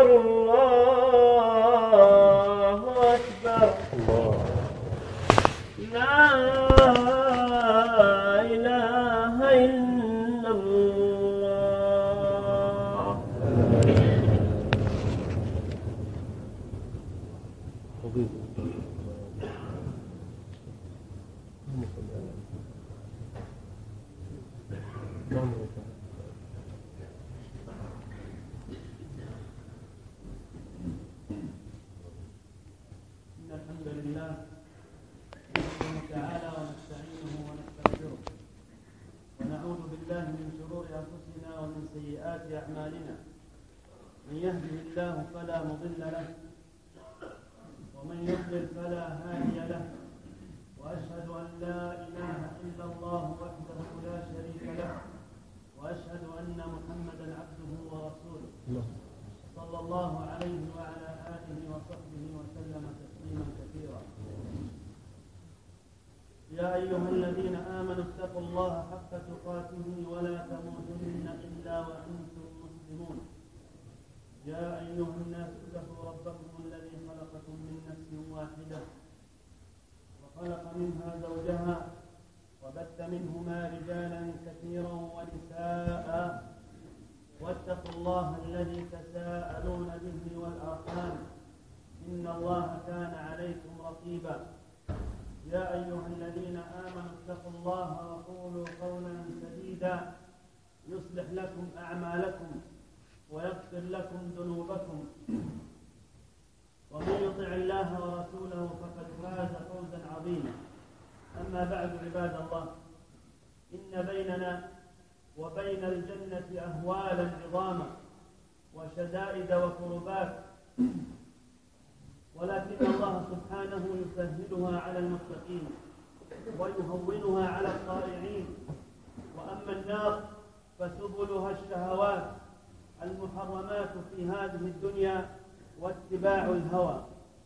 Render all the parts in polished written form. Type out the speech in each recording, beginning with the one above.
الله أكبر لا إله إلا الله. إن الحمد لله نحمده تعالى ونستعينه ونستغفره ونعوذ بالله من شرور أنفسنا ومن سيئات أعمالنا. من يهده الله فلا مضل له ومن يضلل فلا هادي له، وأشهد أن لا إله إلا الله وحده لا شريك له، وأشهد أن محمدا عبده ورسوله صلى الله عليه وعلى آله وصحبه وسلم تسليما كثيرا. يا أيها الذين آمنوا اتقوا الله حق تقاته ولا تموتن إلا وأنتم مسلمون. يا أيها الناس اتقوا ربكم الذي خلقكم من نفس واحدة وخلق منها زوجها وبث منهما رجالا كثيرا ونساء، واتقوا الله الذي تساءلون به والأرحام إن الله كان عليكم رقيبا. يا أيها الذين آمنوا اتقوا الله وقولوا قولا سديدا يصلح لكم أعمالكم ويغفر لكم ذنوبكم، ومن يطع الله ورسوله فقد فاز فوزا عظيما. أما بعد عباد الله، إن بيننا وبين الجنة أهوالا عظاما وشدائد وكربات، ولكن الله سبحانه يسهلها على المتقين ويهونها على الطائعين. وأما النار فسبلها الشهوات المحرمات في هذه الدنيا واتباع الهوى.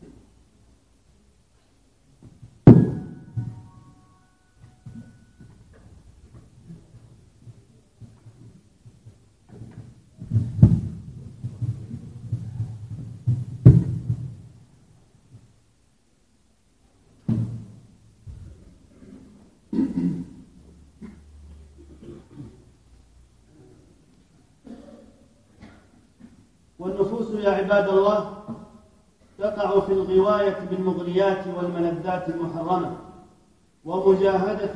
والنفوس يا عباد الله تقع في الغواية بالمغريات والملذات المحرمة، ومجاهدة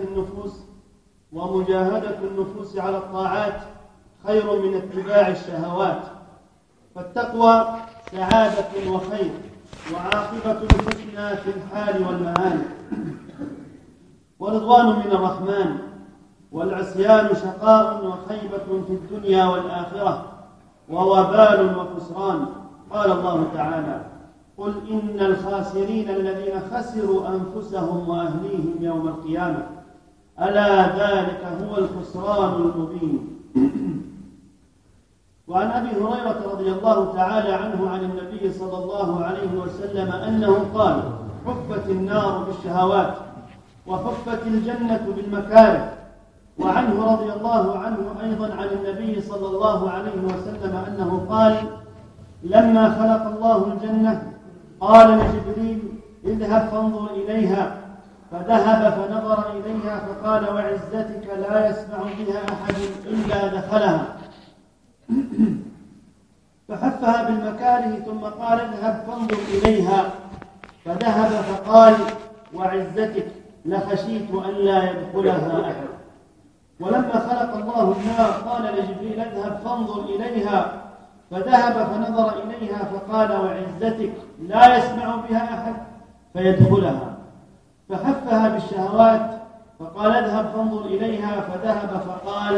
النفوس على الطاعات خير من اتباع الشهوات. فالتقوى سعادة وخير وعاقبة الحسنى في الحال والمآل، ورضوان من الرحمن، والعصيان شقاء وخيبة في الدنيا والآخرة ووبال وخسران. قال الله تعالى: قل إن الخاسرين الذين خسروا أنفسهم وأهليهم يوم القيامة ألا ذلك هو الخسران المبين. وعن أبي هريرة رضي الله تعالى عنه عن النبي صلى الله عليه وسلم أنه قال: حفت النار بالشهوات وحفت الجنة بالمكاره. وعنه رضي الله عنه أيضا عن النبي صلى الله عليه وسلم أنه قال: لما خلق الله الجنة قال لجبريل: اذهب فانظر إليها، فذهب فنظر إليها فقال: وعزتك لا يسمع بها أحد إلا دخلها. فحفها بالمكاره ثم قال: اذهب فانظر إليها، فذهب فقال: وعزتك لخشيت أن لا يدخلها أحد. ولما خلق الله النار قال لجبريل: اذهب فانظر إليها، فذهب فنظر إليها فقال: وعزتك لا يسمع بها أحد فيدخلها. فحفها بالشهوات فقال: اذهب فانظر إليها، فذهب فقال: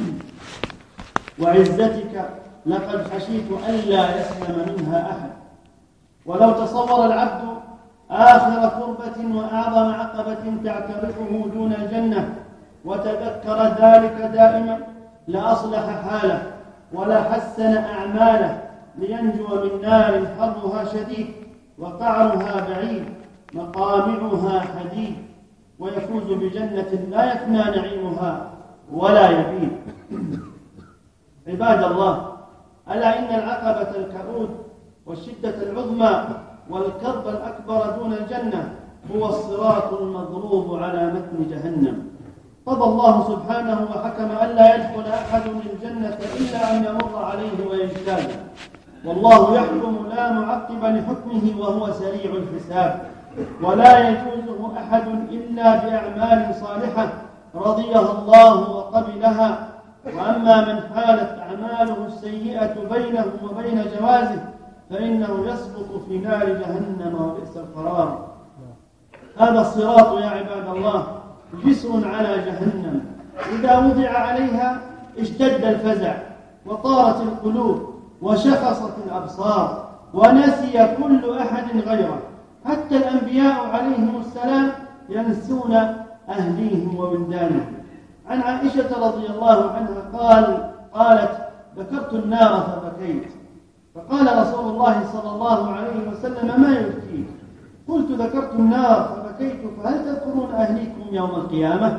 وعزتك لقد خشيت ألا يسلم منها أحد. ولو تصور العبد آخر كربة وأعظم عقبة تعترفه دون الجنة وتذكر ذلك دائما لأصلح حاله ولحسن أعماله، لينجو من نار حرها شديد وقعرها بعيد مقامعها حديد، ويفوز بجنة لا يفنى نعيمها ولا يبيد. عباد الله، ألا إن العقبة الكؤود والشدة العظمى والكرب الأكبر دون الجنة هو الصراط المضروب على متن جهنم. قضى الله سبحانه وحكم ألا يدخل أحد الجنة إلا أن يمر عليه ويجتازه، والله يحكم لا معقب لحكمه وهو سريع الحساب، ولا يجوزه أحد إلا بأعمال صالحة رضيها الله وقبلها. وأما من حالت أعماله السيئة بينه وبين جوازه فإنه يسقط في نار جهنم وبئس القرار. هذا الصراط يا عباد الله جسر على جهنم، إذا وضع عليها اشتد الفزع وطارت القلوب وشخصت الأبصار ونسي كل أحد غيره، حتى الأنبياء عليهم السلام ينسون أهليهم وولدانهم. عن عائشة رضي الله عنها قالت: ذكرت النار فبكيت، فقال رسول الله صلى الله عليه وسلم: ما يبكيك؟ قلت: ذكرت النار فبكيت، فهل تذكرون أهليكم يوم القيامة؟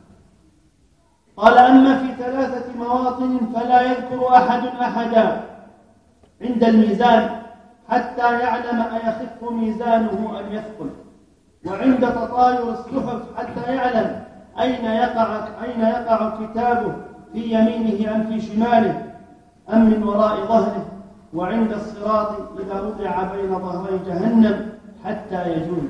قال: أما في 3 مواطن فلا يذكر أحد أحدا: عند الميزان حتى يعلم أيخف ميزانه أم يثقل، وعند تطاير الصحف حتى يعلم أين يقع كتابه، في يمينه أم في شماله أم من وراء ظهره، وعند الصراط إذا وضع بين ظهري جهنم حتى يجوز.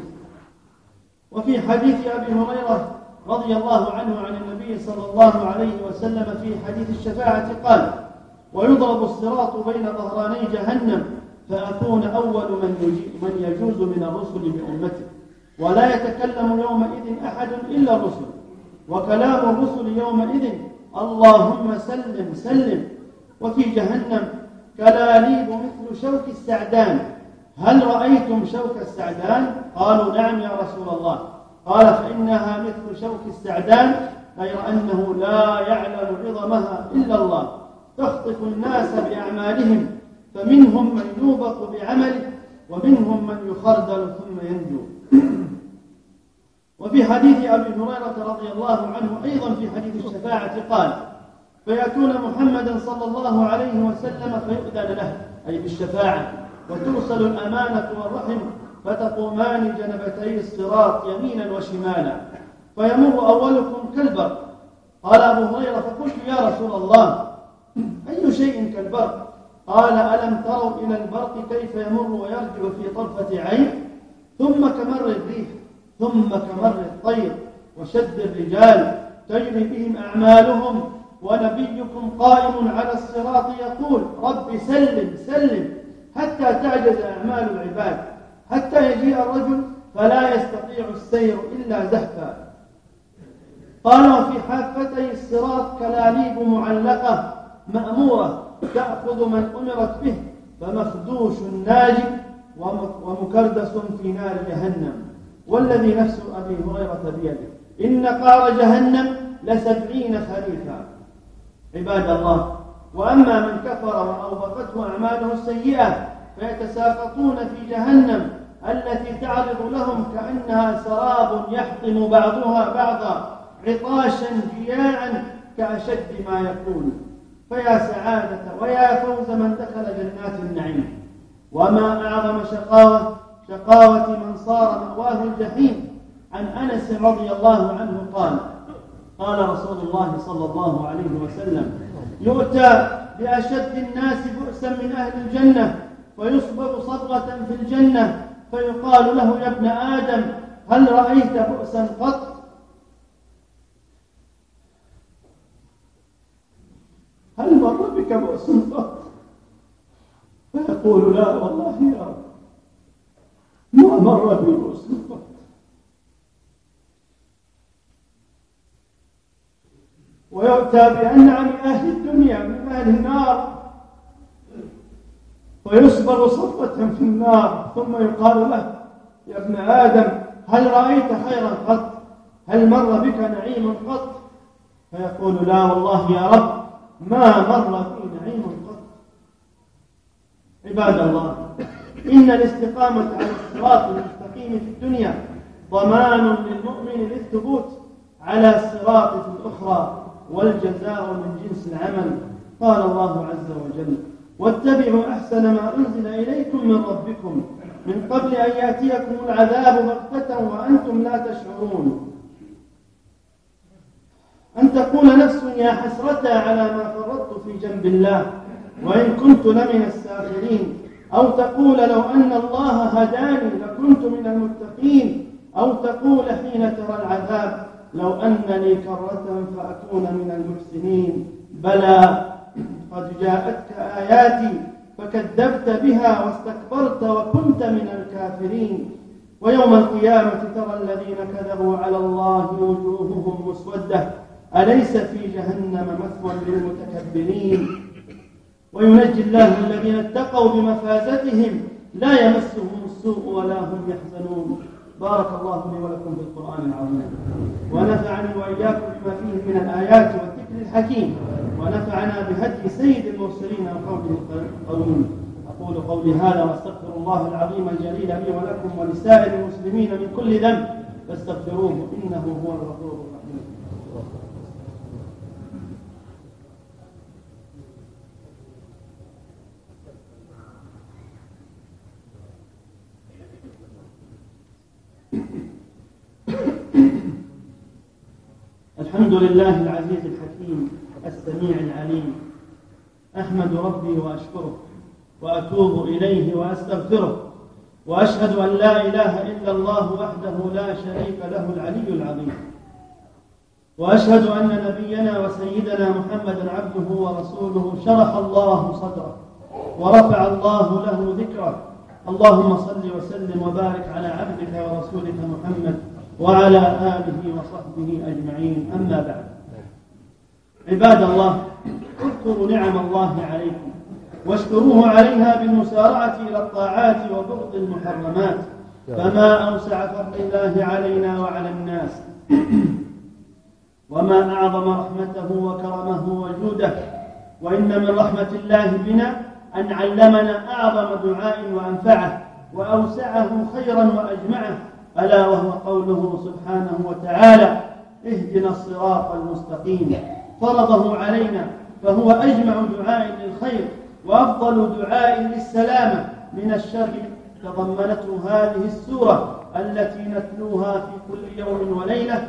وفي حديث أبي هريرة رضي الله عنه عن النبي صلى الله عليه وسلم في حديث الشفاعة قال: ويضرب الصراط بين ظهراني جهنم فأكون أول من يجوز من الرسل بأمته، ولا يتكلم يومئذ أحد إلا الرسل، وكلام الرسل يومئذ: اللهم سلم سلم. وفي جهنم كلاليب مثل شوك السعدان: هل رأيتم شوك السعدان؟ قالوا: نعم يا رسول الله. قال: فإنها مثل شوك السعدان، غير أنه لا يعلم عظمها إلا الله، تخطف الناس بأعمالهم، فمنهم من يوبق بعمله ومنهم من يخردل ثم ينجو. وفي حديث أبي هريرة رضي الله عنه أيضا في حديث الشفاعة قال: فيأتون محمدا صلى الله عليه وسلم فيؤذن له، أي بالشفاعة، وتوصل الأمانة والرحم، فتقومان جنبتي الصراط يمينا وشمالا، فيمر أولكم كالبرق. قال أبو هريرة: فقلت: يا رسول الله، أي شيء كالبرق؟ قال: ألم تروا إلى البرق كيف يمر ويرجع في طرفة عين؟ ثم كمر الريح، ثم كمر الطير، وشد الرجال تجري بهم أعمالهم، ونبيكم قائم على الصراط يقول: رب سلم سلم، حتى تعجز أعمال العباد، حتى يجيء الرجل فلا يستطيع السير إلا زحفا. قال: وفي حافتي الصراط كلاليب معلقة مأمورة تأخذ من أمرت به، فمخدوش ناجي ومكردس في نار جهنم، والذي نفس أبي هريرة بيده إن قار جهنم ل70 خريفا. عباد الله، وأما من كفر وأوبقته أعماله السيئة فيتساقطون في جهنم التي تعرض لهم كأنها سراب يحطم بعضها بعضا عطاشا جياعا كأشد ما يكون. فيا سعادة ويا فوز من دخل جنات النعيم. وما أعظم شقاوة من صار مأواه الجحيم. عن أنس رضي الله عنه قال رسول الله صلى الله عليه وسلم: يؤتى بأشد الناس بؤسا من أهل الجنة فيصبغ صبغة في الجنة، فيقال له: يا ابن آدم، هل رأيت بؤسا قط؟ هل مر بك بؤس قط؟ فيقول: لا والله يا رب، ما مر بي بؤس قط. ويؤتى بأنعم أهل الدنيا من أهل النار فيصبغ صفوة في النار، ثم يقال له: يا ابن آدم، هل رأيت خيرا قط؟ هل مر بك نعيم قط؟ فيقول: لا والله يا رب، ما مر بي نعيم قط. عباد الله، إن الاستقامة على الصراط المستقيم في الدنيا ضمان للمؤمن للثبوت على الصراط في الأخرى، والجزاء من جنس العمل. قال الله عز وجل: واتبعوا أحسن ما أنزل إليكم من ربكم من قبل أن يأتيكم العذاب بغتة وأنتم لا تشعرون. أن تقول نفس يا حسرة على ما فرطت في جنب الله وإن كنت لمن الساخرين، أو تقول لو أن الله هداني لكنت من المتقين، أو تقول حين ترى العذاب لو أن لي كرة فأكون من المحسنين. بلى قد جاءتك آياتي فكذبت بها واستكبرت وكنت من الكافرين. ويوم القيامة ترى الذين كذبوا على الله وجوههم مسودة أليس في جهنم مثوى للمتكبرين. وينجي الله الذين اتقوا بمفازتهم لا يمسهم السوء ولا هم يحزنون. بارك الله لي ولكم في القرآن العظيم، ونفعني وإياكم بما فيه من الآيات والذكر الحكيم، ونفعنا بهدي سيد المرسلين وقوله القويم. أقول قولي هذا واستغفر الله العظيم الجليل لي ولكم ولسائر المسلمين من كل ذنب فاستغفروه إنه هو الغفور الرحيم. الحمد لله العزيز الحكيم السميع العليم، أحمد ربي وأشكره وأتوب إليه وأستغفره، وأشهد أن لا إله إلا الله وحده لا شريك له العلي العظيم، وأشهد أن نبينا وسيدنا محمدا عبده ورسوله شرح الله صدره ورفع الله له ذكره. اللهم صل وسلم وبارك على عبدك ورسولك محمد وعلى آله وصحبه أجمعين. أما بعد، عباد الله، اذكروا نعم الله عليكم واشكروه عليها بالمسارعة إلى الطاعات وبغض المحرمات، فما أوسع فضل الله علينا وعلى الناس، وما أعظم رحمته وكرمه وجوده. وإن من رحمة الله بنا أن علمنا أعظم دعاء وأنفعه وأوسعه خيرا وأجمعه، ألا وهو قوله سبحانه وتعالى اهدنا الصراط المستقيم. فرضه علينا فهو أجمع دعاء للخير وأفضل دعاء للسلامة من الشر تضمنته هذه السورة التي نتلوها في كل يوم وليلة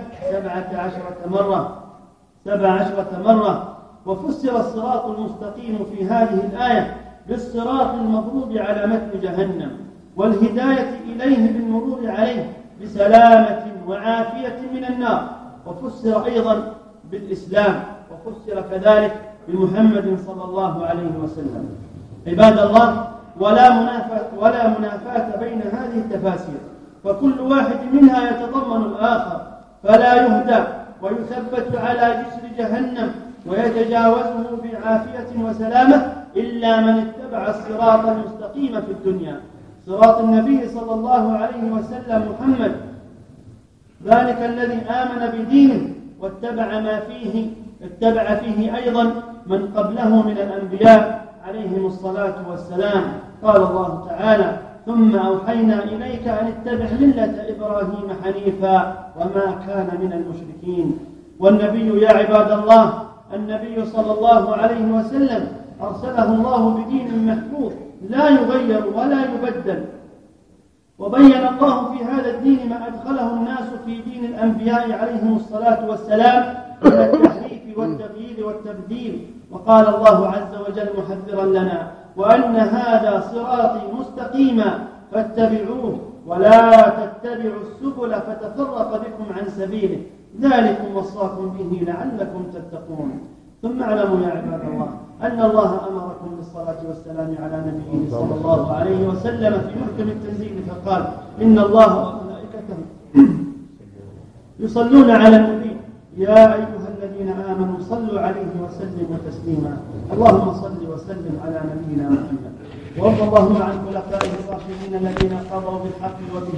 17 مرة. وفسر الصراط المستقيم في هذه الآية بالصراط المضروب على متن جهنم، والهداية إليه بالمرور عليه بسلامة وعافية من النار. وفسر أيضا بالإسلام، وفسر كذلك بمحمد صلى الله عليه وسلم. عباد الله، ولا منافاة بين هذه التفاسير، فكل واحد منها يتضمن الآخر، فلا يهدى ويثبت على جسر جهنم ويتجاوزه بعافية وسلامة إلا من اتبع الصراط المستقيم في الدنيا، صراط النبي صلى الله عليه وسلم محمد، ذلك الذي آمن بدينه واتبع ما فيه، اتبع فيه أيضا من قبله من الأنبياء عليهم الصلاة والسلام. قال الله تعالى ثم أوحينا إليك أن اتبع ملة إبراهيم حنيفا وما كان من المشركين. والنبي يا عباد الله، النبي صلى الله عليه وسلم أرسله الله بدين محفوظ لا يغير ولا يبدل، وبين الله في هذا الدين ما أدخله الناس في دين الأنبياء عليهم الصلاة والسلام من التحريف والتغيير والتبديل. وقال الله عز وجل محذرا لنا وأن هذا صراطي مستقيما فاتبعوه ولا تتبعوا السبل فتفرق بكم عن سبيله ذلكم وصاكم به لعلكم تتقون. ثم اعلموا يا عباد الله أن الله أمركم بالصلاة والسلام على نبيه صلى الله عليه وسلم في محكم التنزيل، فقال إن الله وملائكته يصلون على النبي يا أيها الذين آمنوا صلوا عليه وسلموا تسليما. اللهم صل وسلم على نبينا محمد، وارض اللهم عن خلفائه الراشدين الذين قضوا بالحق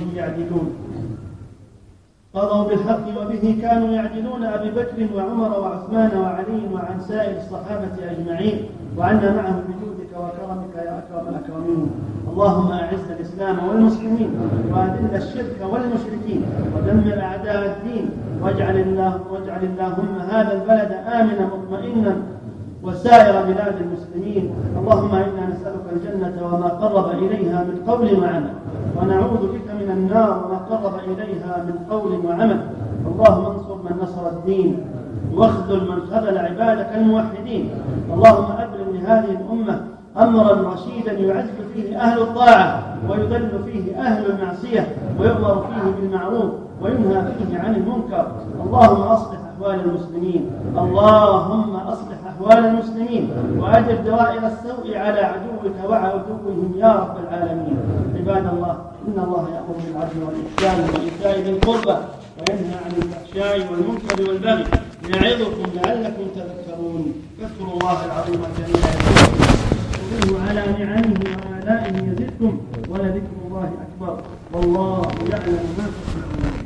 وبه كانوا يعدلون أبي بكر وعمر وعثمان وعلي وعن سائر الصحابة أجمعين، وعنا معهم بجودك وكرمك يا أكرم الأكرمين. اللهم أعز الإسلام والمسلمين وأذل الشرك والمشركين ودمر أعداء الدين، واجعل اللهم هذا البلد آمنا مطمئنا وسائر بلاد المسلمين. اللهم إنا نسألك الجنة وما قرب إليها من قول وعمل، ونعوذ بك من النار وما قرب إليها من قول وعمل. اللهم انصر من نصر الدين، واخذل من خذل عبادك الموحدين. اللهم أبلغ لهذه الأمة أمرا رشيدا يعز فيه أهل الطاعة ويذل فيه أهل المعصية، ويؤمر فيه بالمعروف وينهى فيه عن المنكر. اللهم أصلح أحوال المسلمين، اللهم أصلح أحوال المسلمين، وأجر دوائر السوء على عدوك وعدوهم يا رب العالمين. عباد الله، إن الله يأمر بالعدل والإحسان وإيتاء ذي القربى وينهى عن الفحشاء والمنكر والبغي يعظكم لعلكم تذكرون. فاذكروا الله العظيم الجليل يذكركم على نعمه وآلائه يزدكم، ولذكر الله أكبر، والله يعلم ما تصنعون.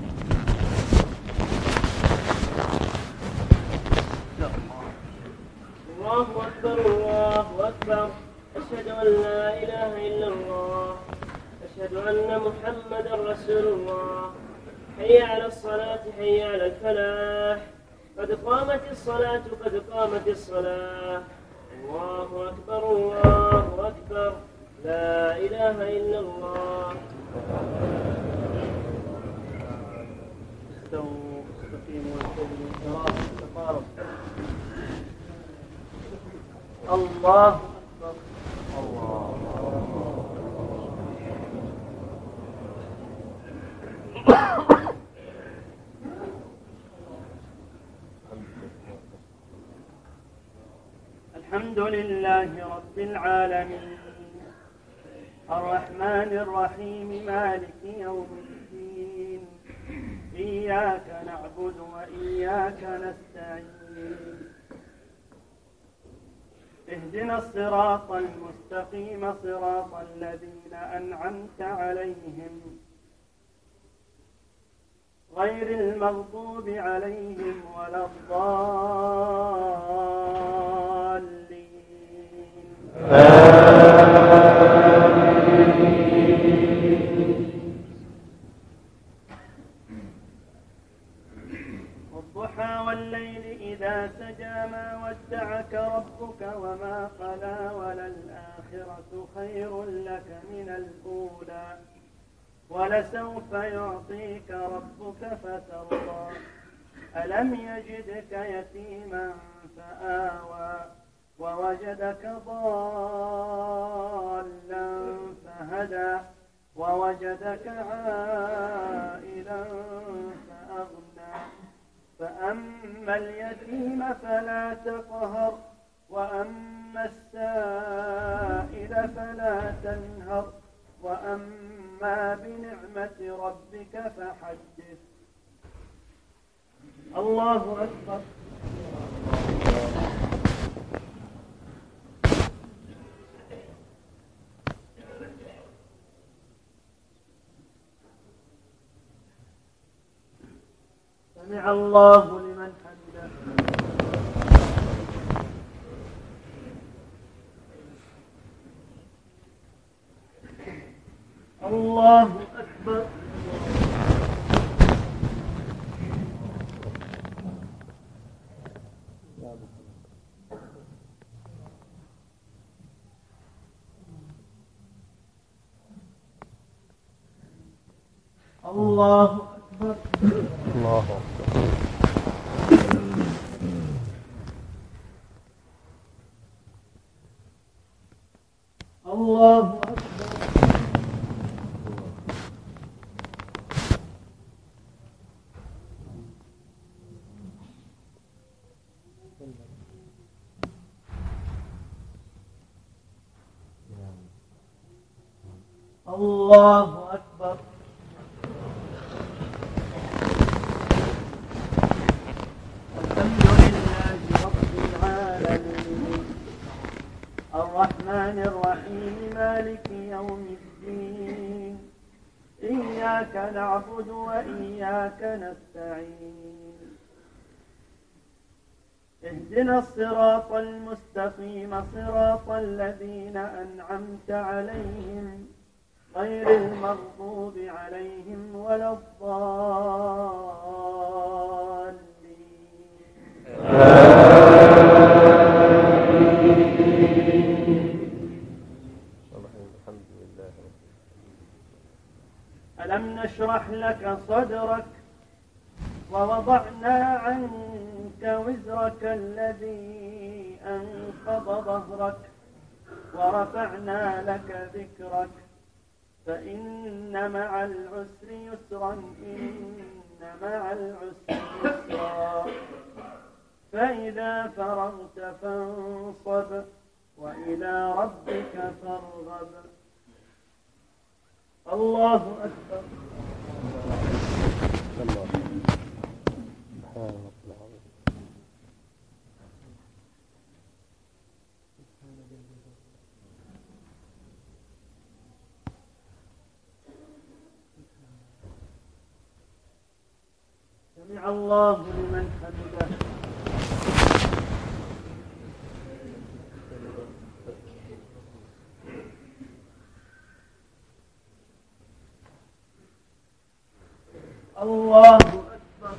الله أكبر الله أكبر، أشهد أن لا إله إلا الله، أشهد أن محمدا رسول الله. حي على الصلاة حي على الفلاح، قد قامت الصلاة قد قامت الصلاة. الله أكبر الله أكبر، لا إله إلا الله. استووا استقيموا واستووا تراصوا تقاربوا. الله أكبر الله. الحمد لله رب العالمين، الرحمن الرحيم، مالك يوم الدين. إياك نعبد وإياك نستعين، اهدنا الصراط المستقيم صراط الذين أنعمت عليهم غير المغضوب عليهم ولا الضالين. والضحى والليل إذا سجى ما ودعك ربك وما قلى، وللآخرة خير لك من الأولى، ولسوف يعطيك ربك فترضى. ألم يجدك يتيما فآوى، ووجدك ضالا فهدى، ووجدك عائلا فأغنى. فأما اليتيم فلا تقهر، وأما السائل فلا تنهر، وأما بنعمة ربك فحدث. الله أكبر. سمع الله لمن حمده. الله أكبر. الله أكبر. الله أكبر. الله أكبر. الله أكبر. الحمد لله رب العالمين، الرحمن الرحيم، مالك يوم الدين. إياك نعبد وإياك نستعين، اهدنا الصراط المستقيم صراط الذين أنعمت عليهم غير المغضوب عليهم ولا الضالين. ألم نشرح لك صدرك ووضعنا عنك وزرك الذي أنقض ظهرك ورفعنا لك ذكرك فإن مع العسر يسرا إن مع العسر يسرا فإذا فرغت فانصب وإلى ربك فارغب. الله أكبر. سمع الله لمن حمده. الله أكبر.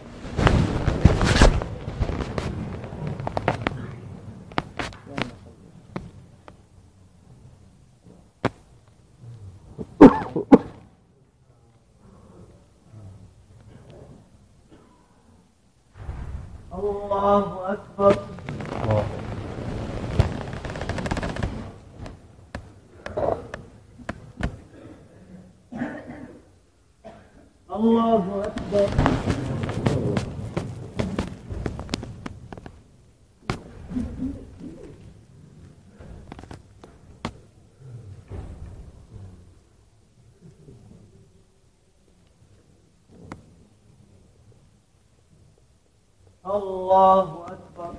الله أكبر. الله أكبر. الله أكبر.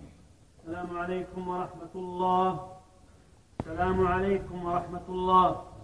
السلام عليكم ورحمة الله. السلام عليكم ورحمة الله.